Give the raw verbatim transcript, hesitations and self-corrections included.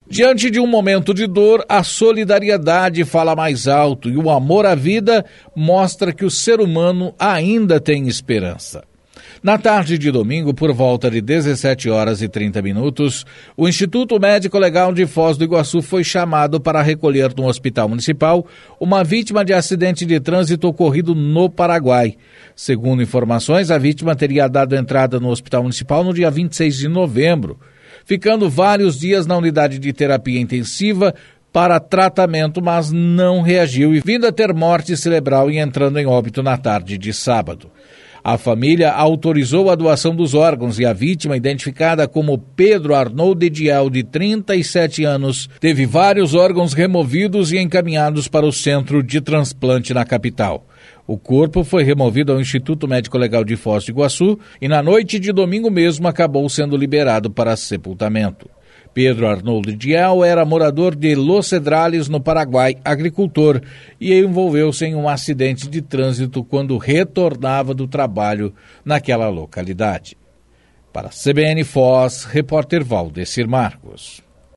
Diante de um momento de dor, a solidariedade fala mais alto e o amor à vida mostra que o ser humano ainda tem esperança. Na tarde de domingo, por volta de dezessete horas e trinta minutos, o Instituto Médico Legal de Foz do Iguaçu foi chamado para recolher no Hospital Municipal uma vítima de acidente de trânsito ocorrido no Paraguai. Segundo informações, a vítima teria dado entrada no Hospital Municipal no dia vinte e seis de novembro, ficando vários dias na unidade de terapia intensiva para tratamento, mas não reagiu e vindo a ter morte cerebral e entrando em óbito na tarde de sábado. A família autorizou a doação dos órgãos e a vítima, identificada como Pedro Arnold Ediel, de trinta e sete anos, teve vários órgãos removidos e encaminhados para o centro de transplante na capital. O corpo foi removido ao Instituto Médico Legal de Foz do Iguaçu e na noite de domingo mesmo acabou sendo liberado para sepultamento. Pedro Arnold Ediel era morador de Los Cedrales, no Paraguai, agricultor, e envolveu-se em um acidente de trânsito quando retornava do trabalho naquela localidade. Para a C B N Foz, repórter Valdecir Marcos.